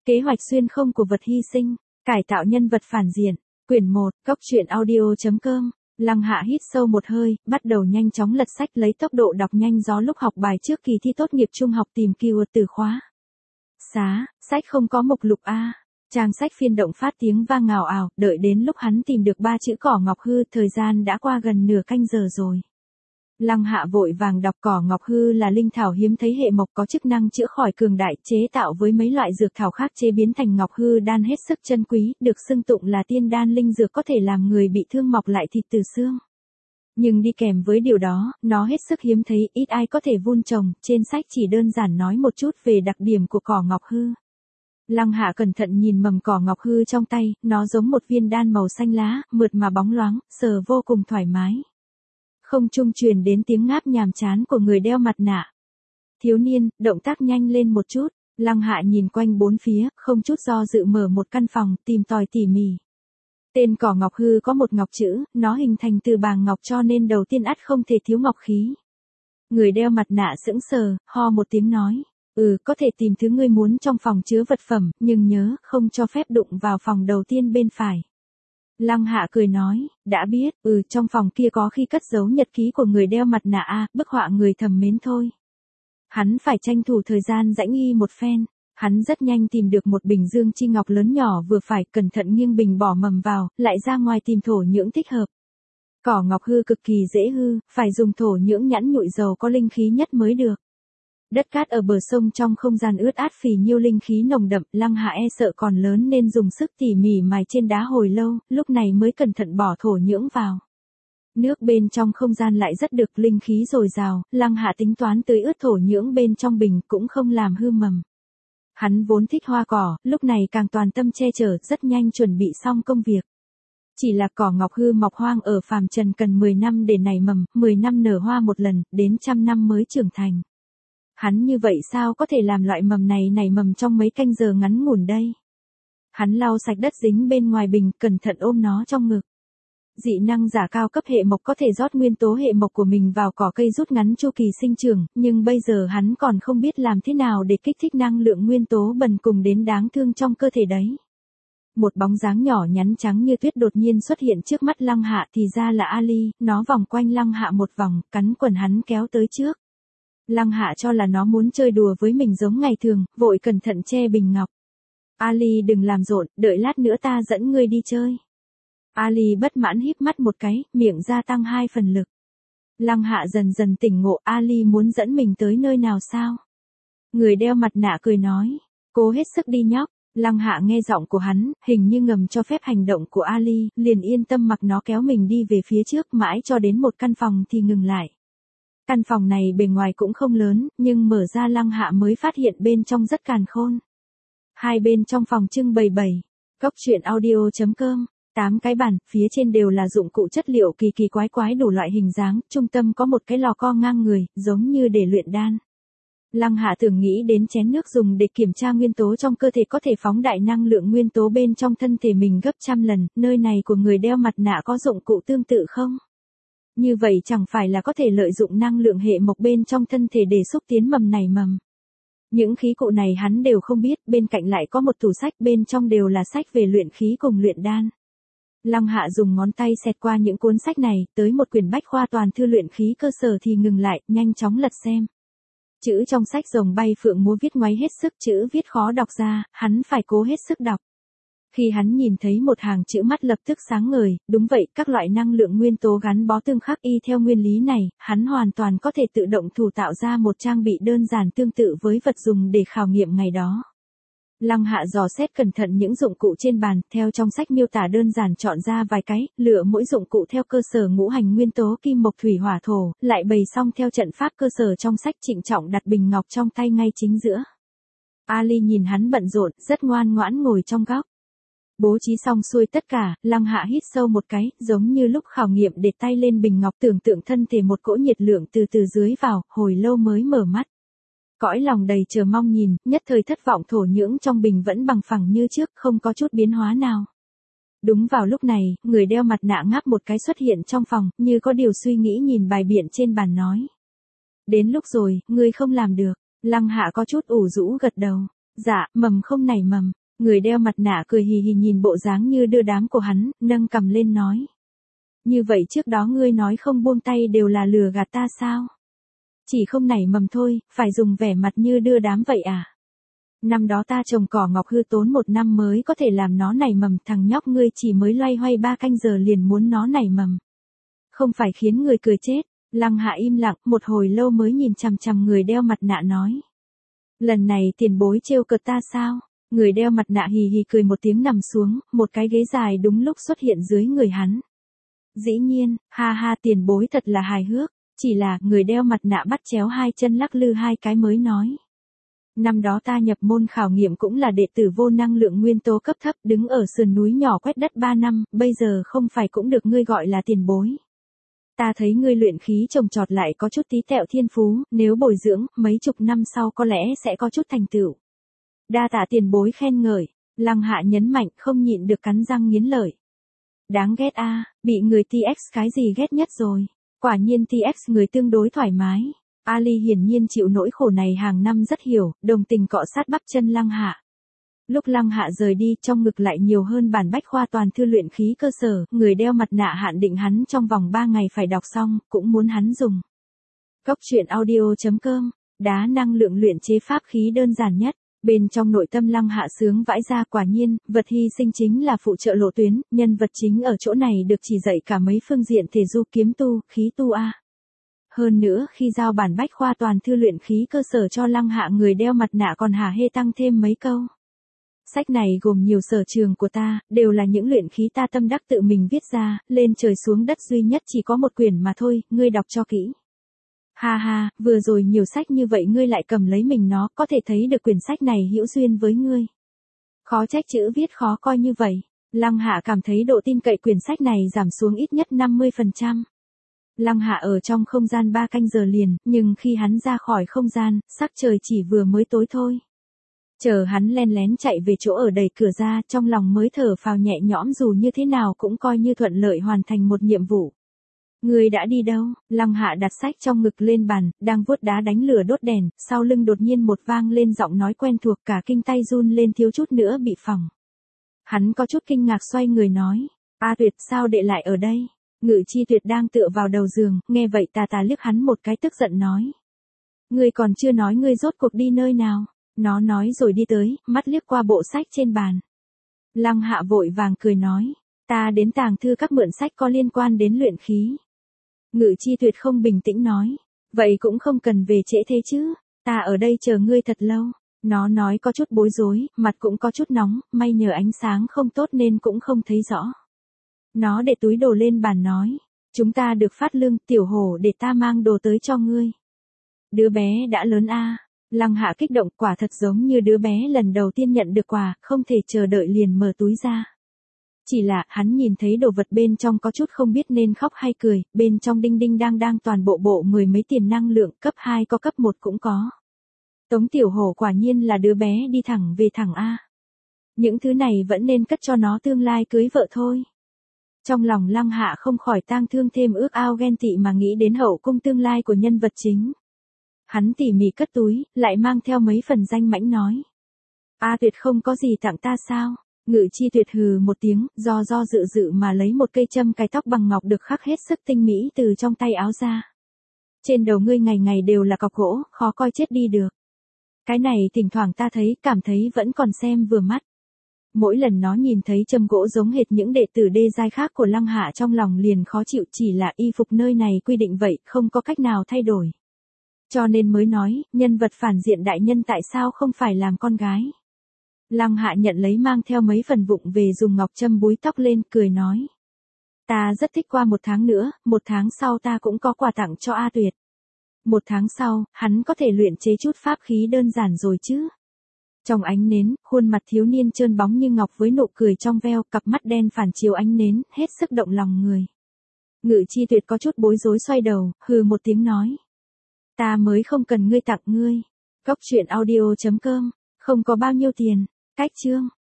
Kế hoạch xuyên không của vật hy sinh, cải tạo nhân vật phản diện, quyển 1, góc truyện audio.com. Lăng Hạ hít sâu một hơi, bắt đầu nhanh chóng lật sách lấy tốc độ đọc nhanh gió lúc học bài trước kỳ thi tốt nghiệp trung học tìm keyword từ khóa. Sách không có mục lục A. Trang sách phiên động phát tiếng vang ngào ào, đợi đến lúc hắn tìm được 3 chữ cỏ ngọc hư, thời gian đã qua gần nửa canh giờ rồi. Lăng Hạ vội vàng đọc cỏ ngọc hư là linh thảo hiếm thấy hệ mộc có chức năng chữa khỏi cường đại, chế tạo với mấy loại dược thảo khác chế biến thành ngọc hư đan hết sức chân quý, được xưng tụng là tiên đan linh dược có thể làm người bị thương mọc lại thịt từ xương. Nhưng đi kèm với điều đó, nó hết sức hiếm thấy, ít ai có thể vun trồng, trên sách chỉ đơn giản nói một chút về đặc điểm của cỏ ngọc hư. Lăng Hạ cẩn thận nhìn mầm cỏ ngọc hư trong tay, nó giống một viên đan màu xanh lá, mượt mà bóng loáng, sờ vô cùng thoải mái. Không trung truyền đến tiếng ngáp nhàm chán của người đeo mặt nạ. Thiếu niên, động tác nhanh lên một chút. Lăng Hạ nhìn quanh bốn phía, không chút do dự mở một căn phòng, tìm tòi tỉ mỉ. Tên cỏ ngọc hư có một ngọc chữ, nó hình thành từ bàng ngọc cho nên đầu tiên ắt không thể thiếu ngọc khí. Người đeo mặt nạ sững sờ, ho một tiếng nói. Có thể tìm thứ ngươi muốn trong phòng chứa vật phẩm, nhưng nhớ, không cho phép đụng vào phòng đầu tiên bên phải. Lăng Hạ cười nói, đã biết, trong phòng kia có khi cất giấu nhật ký của người đeo mặt nạ A, bức họa người thầm mến thôi. Hắn phải tranh thủ thời gian rãnh y một phen, hắn rất nhanh tìm được một bình dương chi ngọc lớn nhỏ vừa phải, cẩn thận nghiêng bình bỏ mầm vào, lại ra ngoài tìm thổ nhưỡng thích hợp. Cỏ ngọc hư cực kỳ dễ hư, phải dùng thổ nhưỡng nhẵn nhụi dầu có linh khí nhất mới được. Đất cát ở bờ sông trong không gian ướt át phì nhiêu linh khí nồng đậm, Lăng Hạ e sợ còn lớn nên dùng sức tỉ mỉ mài trên đá hồi lâu, lúc này mới cẩn thận bỏ thổ nhưỡng vào. Nước bên trong không gian lại rất được linh khí dồi dào, Lăng Hạ tính toán tưới ướt thổ nhưỡng bên trong bình cũng không làm hư mầm. Hắn vốn thích hoa cỏ, lúc này càng toàn tâm che chở, rất nhanh chuẩn bị xong công việc. Chỉ là cỏ ngọc hư mọc hoang ở phàm trần cần 10 năm để nảy mầm, 10 năm nở hoa một lần, đến 100 năm mới trưởng thành. Hắn như vậy sao có thể làm loại mầm này nảy mầm trong mấy canh giờ ngắn ngủn đây? Hắn lau sạch đất dính bên ngoài bình, cẩn thận ôm nó trong ngực. Dị năng giả cao cấp hệ mộc có thể rót nguyên tố hệ mộc của mình vào cỏ cây rút ngắn chu kỳ sinh trưởng, nhưng bây giờ hắn còn không biết làm thế nào để kích thích năng lượng nguyên tố bần cùng đến đáng thương trong cơ thể đấy. Một bóng dáng nhỏ nhắn trắng như tuyết đột nhiên xuất hiện trước mắt Lăng Hạ, thì ra là Ali, nó vòng quanh Lăng Hạ một vòng, cắn quần hắn kéo tới trước. Lăng Hạ cho là nó muốn chơi đùa với mình giống ngày thường, vội cẩn thận che bình ngọc. Ali đừng làm rộn, đợi lát nữa ta dẫn ngươi đi chơi. Ali bất mãn híp mắt một cái, miệng gia tăng 2 phần lực. Lăng Hạ dần dần tỉnh ngộ, Ali muốn dẫn mình tới nơi nào sao? Người đeo mặt nạ cười nói, cố hết sức đi nhóc. Lăng Hạ nghe giọng của hắn, hình như ngầm cho phép hành động của Ali, liền yên tâm mặc nó kéo mình đi về phía trước, mãi cho đến một căn phòng thì ngừng lại. Căn phòng này bề ngoài cũng không lớn, nhưng mở ra Lăng Hạ mới phát hiện bên trong rất càn khôn. Hai bên trong phòng trưng bày góc truyện audio.com, 8 cái bàn, phía trên đều là dụng cụ chất liệu kỳ kỳ quái quái đủ loại hình dáng, trung tâm có một cái lò co ngang người, giống như để luyện đan. Lăng Hạ tưởng nghĩ đến chén nước dùng để kiểm tra nguyên tố trong cơ thể có thể phóng đại năng lượng nguyên tố bên trong thân thể mình gấp 100 lần, nơi này của người đeo mặt nạ có dụng cụ tương tự không? Như vậy chẳng phải là có thể lợi dụng năng lượng hệ mộc bên trong thân thể để xúc tiến mầm nảy mầm. Những khí cụ này hắn đều không biết, bên cạnh lại có một tủ sách bên trong đều là sách về luyện khí cùng luyện đan. Lăng Hạ dùng ngón tay xẹt qua những cuốn sách này, tới một quyển bách khoa toàn thư luyện khí cơ sở thì ngừng lại, nhanh chóng lật xem. Chữ trong sách rồng bay phượng múa viết ngoáy hết sức, chữ viết khó đọc ra, hắn phải cố hết sức đọc. Khi hắn nhìn thấy một hàng chữ mắt lập tức sáng ngời, đúng vậy, các loại năng lượng nguyên tố gắn bó tương khắc y theo nguyên lý này, hắn hoàn toàn có thể tự động thủ tạo ra một trang bị đơn giản tương tự với vật dùng để khảo nghiệm ngày đó. Lăng Hạ dò xét cẩn thận những dụng cụ trên bàn, theo trong sách miêu tả đơn giản chọn ra vài cái, lựa mỗi dụng cụ theo cơ sở ngũ hành nguyên tố kim mộc thủy hỏa thổ, lại bày xong theo trận pháp cơ sở trong sách, trịnh trọng đặt bình ngọc trong tay ngay chính giữa. Ali nhìn hắn bận rộn, rất ngoan ngoãn ngồi trong góc. Bố trí xong xuôi tất cả, Lăng Hạ hít sâu một cái, giống như lúc khảo nghiệm để tay lên bình ngọc, tưởng tượng thân thể một cỗ nhiệt lượng từ từ dưới vào, hồi lâu mới mở mắt. Cõi lòng đầy chờ mong nhìn, nhất thời thất vọng, thổ nhưỡng trong bình vẫn bằng phẳng như trước, không có chút biến hóa nào. Đúng vào lúc này, người đeo mặt nạ ngáp một cái xuất hiện trong phòng, như có điều suy nghĩ nhìn bài biện trên bàn nói. Đến lúc rồi, ngươi không làm được. Lăng Hạ có chút ủ rũ gật đầu. Dạ, mầm không nảy mầm. Người đeo mặt nạ cười hì hì nhìn bộ dáng như đưa đám của hắn, nâng cằm lên nói. Như vậy trước đó ngươi nói không buông tay đều là lừa gạt ta sao? Chỉ không nảy mầm thôi, phải dùng vẻ mặt như đưa đám vậy à? Năm đó ta trồng cỏ ngọc hư tốn 1 năm mới có thể làm nó nảy mầm, thằng nhóc ngươi chỉ mới loay hoay 3 canh giờ liền muốn nó nảy mầm. Không phải khiến người cười chết. Lăng Hạ im lặng, một hồi lâu mới nhìn chằm chằm người đeo mặt nạ nói. Lần này tiền bối trêu cợt ta sao? Người đeo mặt nạ hì hì cười một tiếng nằm xuống, một cái ghế dài đúng lúc xuất hiện dưới người hắn. Dĩ nhiên, ha ha, tiền bối thật là hài hước, chỉ là người đeo mặt nạ bắt chéo 2 chân lắc lư 2 cái mới nói. Năm đó ta nhập môn khảo nghiệm cũng là đệ tử vô năng lượng nguyên tố cấp thấp, đứng ở sườn núi nhỏ quét đất 3 năm, bây giờ không phải cũng được ngươi gọi là tiền bối. Ta thấy ngươi luyện khí trồng trọt lại có chút tí tẹo thiên phú, nếu bồi dưỡng, mấy chục năm sau có lẽ sẽ có chút thành tựu. Đa tạ tiền bối khen ngợi. Lăng Hạ nhấn mạnh, không nhịn được cắn răng nghiến lợi. Đáng ghét a, bị người TX cái gì ghét nhất rồi. Quả nhiên TX người tương đối thoải mái. Ali hiển nhiên chịu nỗi khổ này hàng năm rất hiểu, đồng tình cọ sát bắp chân Lăng Hạ. Lúc Lăng Hạ rời đi, trong ngực lại nhiều hơn bản bách khoa toàn thư luyện khí cơ sở, người đeo mặt nạ hạn định hắn trong vòng 3 ngày phải đọc xong, cũng muốn hắn dùng. Cốc truyện audio.com, đá năng lượng luyện chế pháp khí đơn giản nhất. Bên trong nội tâm Lăng Hạ sướng vãi ra, quả nhiên, vật hy sinh chính là phụ trợ lộ tuyến, nhân vật chính ở chỗ này được chỉ dạy cả mấy phương diện thể du, kiếm tu, khí tu a. Hơn nữa, khi giao bản bách khoa toàn thư luyện khí cơ sở cho Lăng Hạ, người đeo mặt nạ còn hả hê tăng thêm mấy câu. Sách này gồm nhiều sở trường của ta, đều là những luyện khí ta tâm đắc tự mình viết ra, lên trời xuống đất duy nhất chỉ có một quyển mà thôi, ngươi đọc cho kỹ. Ha ha, vừa rồi nhiều sách như vậy ngươi lại cầm lấy mình nó, có thể thấy được quyển sách này hữu duyên với ngươi. Khó trách chữ viết khó coi như vậy. Lăng Hạ cảm thấy độ tin cậy quyển sách này giảm xuống ít nhất 50%. Lăng Hạ ở trong không gian 3 canh giờ liền, nhưng khi hắn ra khỏi không gian, sắc trời chỉ vừa mới tối thôi. Chờ hắn len lén chạy về chỗ ở đẩy cửa ra, trong lòng mới thở phào nhẹ nhõm, dù như thế nào cũng coi như thuận lợi hoàn thành một nhiệm vụ. Ngươi đã đi đâu? Lăng Hạ đặt sách trong ngực lên bàn, đang vuốt đá đánh lửa đốt đèn, sau lưng đột nhiên một vang lên giọng nói quen thuộc, cả kinh tay run lên thiếu chút nữa bị phỏng. Hắn có chút kinh ngạc xoay người nói, A Tuyệt, sao đệ lại ở đây? Ngự Chi Tuyệt đang tựa vào đầu giường, nghe vậy tà tà liếc hắn một cái tức giận nói. Ngươi còn chưa nói ngươi rốt cuộc đi nơi nào? Nó nói rồi đi tới, mắt liếc qua bộ sách trên bàn. Lăng Hạ vội vàng cười nói, ta đến tàng thư các mượn sách có liên quan đến luyện khí. Ngự Chi Tuyệt không bình tĩnh nói, vậy cũng không cần về trễ thế chứ, ta ở đây chờ ngươi thật lâu. Nó nói có chút bối rối, mặt cũng có chút nóng, may nhờ ánh sáng không tốt nên cũng không thấy rõ. Nó để túi đồ lên bàn nói, chúng ta được phát lương, tiểu hổ để ta mang đồ tới cho ngươi. Đứa bé đã lớn a. Lăng Hạ kích động, quả thật giống như đứa bé lần đầu tiên nhận được quà, không thể chờ đợi liền mở túi ra. Chỉ là, hắn nhìn thấy đồ vật bên trong có chút không biết nên khóc hay cười, bên trong đinh đinh đang toàn bộ mười mấy tiền năng lượng, cấp 2 có cấp 1 cũng có. Tống tiểu hổ quả nhiên là đứa bé đi thẳng về thẳng a. Những thứ này vẫn nên cất cho nó tương lai cưới vợ thôi. Trong lòng Lăng Hạ không khỏi tang thương thêm ước ao ghen tị mà nghĩ đến hậu cung tương lai của nhân vật chính. Hắn tỉ mỉ cất túi, lại mang theo mấy phần danh mãnh nói. A Tuyệt không có gì tặng ta sao? Ngự Chi Tuyệt hừ một tiếng, do dự mà lấy một cây châm cài tóc bằng ngọc được khắc hết sức tinh mỹ từ trong tay áo ra. Trên đầu ngươi ngày ngày đều là cọc gỗ, khó coi chết đi được. Cái này thỉnh thoảng ta thấy, cảm thấy vẫn còn xem vừa mắt. Mỗi lần nó nhìn thấy châm gỗ giống hệt những đệ tử đê giai khác của Lăng Hạ trong lòng liền khó chịu, chỉ là y phục nơi này quy định vậy, không có cách nào thay đổi. Cho nên mới nói, nhân vật phản diện đại nhân tại sao không phải làm con gái. Lăng Hạ nhận lấy mang theo mấy phần vụng về dùng ngọc châm búi tóc lên, cười nói. Ta rất thích, qua 1 tháng nữa, 1 tháng sau ta cũng có quà tặng cho A Tuyệt. 1 tháng sau, hắn có thể luyện chế chút pháp khí đơn giản rồi chứ. Trong ánh nến, khuôn mặt thiếu niên trơn bóng như ngọc với nụ cười trong veo, cặp mắt đen phản chiếu ánh nến, hết sức động lòng người. Ngự Chi Tuyệt có chút bối rối xoay đầu, hừ một tiếng nói. Ta mới không cần ngươi tặng ngươi. Cốc truyện audio.com, không có bao nhiêu tiền. Cách chương.